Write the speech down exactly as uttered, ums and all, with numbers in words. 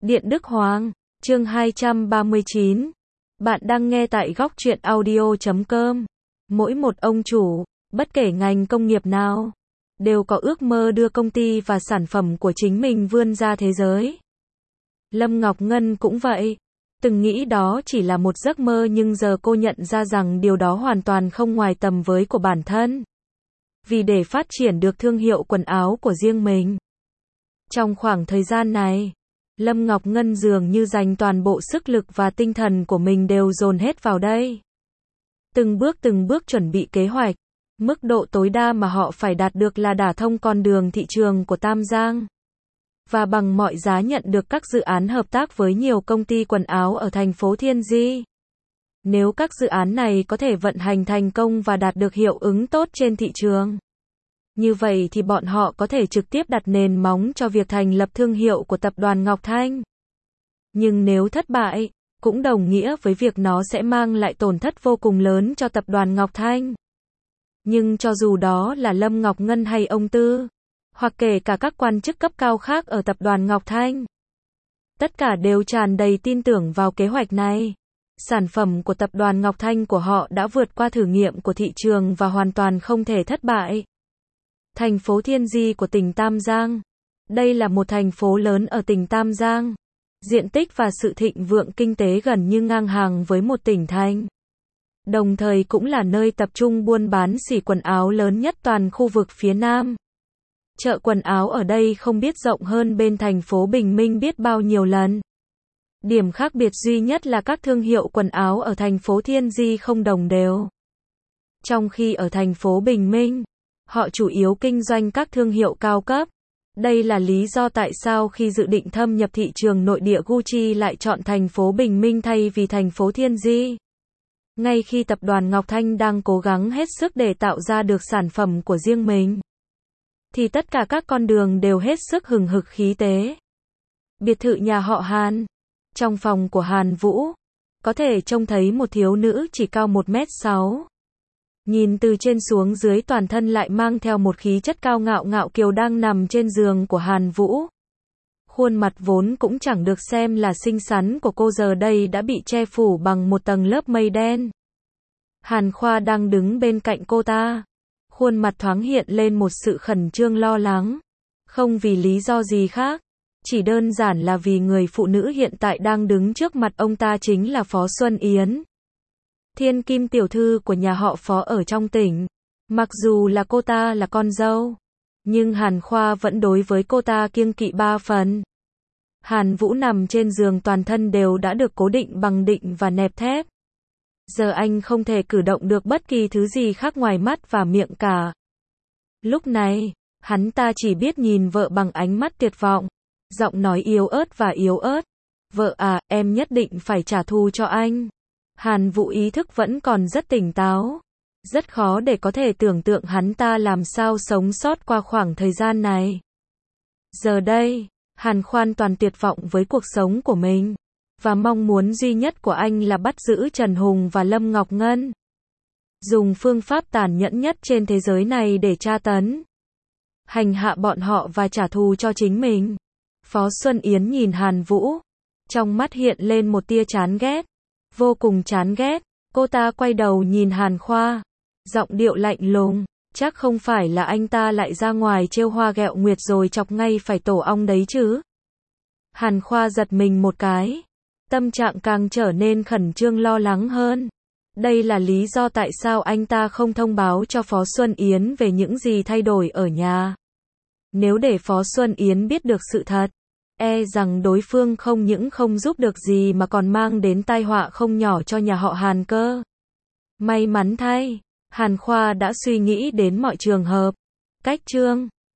Điện Đức Hoàng, chương hai trăm ba mươi chín. Bạn đang nghe tại góc truyện audio chấm com. Mỗi một ông chủ, bất kể ngành công nghiệp nào, đều có ước mơ đưa công ty và sản phẩm của chính mình vươn ra thế giới. Lâm Ngọc Ngân cũng vậy. Từng nghĩ đó chỉ là một giấc mơ nhưng giờ cô nhận ra rằng điều đó hoàn toàn không ngoài tầm với của bản thân. Vì để phát triển được thương hiệu quần áo của riêng mình. Trong khoảng thời gian này, Lâm Ngọc Ngân dường như dành toàn bộ sức lực và tinh thần của mình đều dồn hết vào đây. Từng bước từng bước chuẩn bị kế hoạch, mức độ tối đa mà họ phải đạt được là đả thông con đường thị trường của Tam Giang. Và bằng mọi giá nhận được các dự án hợp tác với nhiều công ty quần áo ở thành phố Thiên Di. Nếu các dự án này có thể vận hành thành công và đạt được hiệu ứng tốt trên thị trường, như vậy thì bọn họ có thể trực tiếp đặt nền móng cho việc thành lập thương hiệu của tập đoàn Ngọc Thanh. Nhưng nếu thất bại, cũng đồng nghĩa với việc nó sẽ mang lại tổn thất vô cùng lớn cho tập đoàn Ngọc Thanh. Nhưng cho dù đó là Lâm Ngọc Ngân hay ông Tư, hoặc kể cả các quan chức cấp cao khác ở tập đoàn Ngọc Thanh, tất cả đều tràn đầy tin tưởng vào kế hoạch này. Sản phẩm của tập đoàn Ngọc Thanh của họ đã vượt qua thử nghiệm của thị trường và hoàn toàn không thể thất bại. Thành phố Thiên Di của tỉnh Tam Giang. Đây là một thành phố lớn ở tỉnh Tam Giang. Diện tích và sự thịnh vượng kinh tế gần như ngang hàng với một tỉnh thành. Đồng thời cũng là nơi tập trung buôn bán xỉ quần áo lớn nhất toàn khu vực phía Nam. Chợ quần áo ở đây không biết rộng hơn bên thành phố Bình Minh biết bao nhiêu lần. Điểm khác biệt duy nhất là các thương hiệu quần áo ở thành phố Thiên Di không đồng đều. Trong khi ở thành phố Bình Minh, họ chủ yếu kinh doanh các thương hiệu cao cấp. Đây là lý do tại sao khi dự định thâm nhập thị trường nội địa Gucci lại chọn thành phố Bình Minh thay vì thành phố Thiên Di. Ngay khi tập đoàn Ngọc Thanh đang cố gắng hết sức để tạo ra được sản phẩm của riêng mình, thì tất cả các con đường đều hết sức hừng hực khí tế. Biệt thự nhà họ Hàn. Trong phòng của Hàn Vũ, có thể trông thấy một thiếu nữ chỉ cao một mét sáu. Nhìn từ trên xuống dưới toàn thân lại mang theo một khí chất cao ngạo ngạo kiều đang nằm trên giường của Hàn Vũ. Khuôn mặt vốn cũng chẳng được xem là xinh xắn của cô giờ đây đã bị che phủ bằng một tầng lớp mây đen. Hàn Khoa đang đứng bên cạnh cô ta. Khuôn mặt thoáng hiện lên một sự khẩn trương lo lắng. Không vì lý do gì khác. Chỉ đơn giản là vì người phụ nữ hiện tại đang đứng trước mặt ông ta chính là Phó Xuân Yến. Thiên kim tiểu thư của nhà họ Phó ở trong tỉnh. Mặc dù là cô ta là con dâu, nhưng Hàn Khoa vẫn đối với cô ta kiêng kỵ ba phần. Hàn Vũ nằm trên giường toàn thân đều đã được cố định bằng định và nẹp thép. Giờ anh không thể cử động được bất kỳ thứ gì khác ngoài mắt và miệng cả. Lúc này, hắn ta chỉ biết nhìn vợ bằng ánh mắt tuyệt vọng. Giọng nói yếu ớt và yếu ớt. Vợ à, em nhất định phải trả thù cho anh. Hàn Vũ ý thức vẫn còn rất tỉnh táo. Rất khó để có thể tưởng tượng hắn ta làm sao sống sót qua khoảng thời gian này. Giờ đây, Hàn Khoan toàn tuyệt vọng với cuộc sống của mình. Và mong muốn duy nhất của anh là bắt giữ Trần Hùng và Lâm Ngọc Ngân. Dùng phương pháp tàn nhẫn nhất trên thế giới này để tra tấn, hành hạ bọn họ và trả thù cho chính mình. Phó Xuân Yến nhìn Hàn Vũ. Trong mắt hiện lên một tia chán ghét. Vô cùng chán ghét. Cô ta quay đầu nhìn Hàn Khoa. Giọng điệu lạnh lùng. Chắc không phải là anh ta lại ra ngoài trêu hoa ghẹo nguyệt rồi chọc ngay phải tổ ong đấy chứ. Hàn Khoa giật mình một cái. Tâm trạng càng trở nên khẩn trương lo lắng hơn. Đây là lý do tại sao anh ta không thông báo cho Phó Xuân Yến về những gì thay đổi ở nhà. Nếu để Phó Xuân Yến biết được sự thật, e rằng đối phương không những không giúp được gì mà còn mang đến tai họa không nhỏ cho nhà họ Hàn cơ. May mắn thay, Hàn Khoa đã suy nghĩ đến mọi trường hợp. Cách chương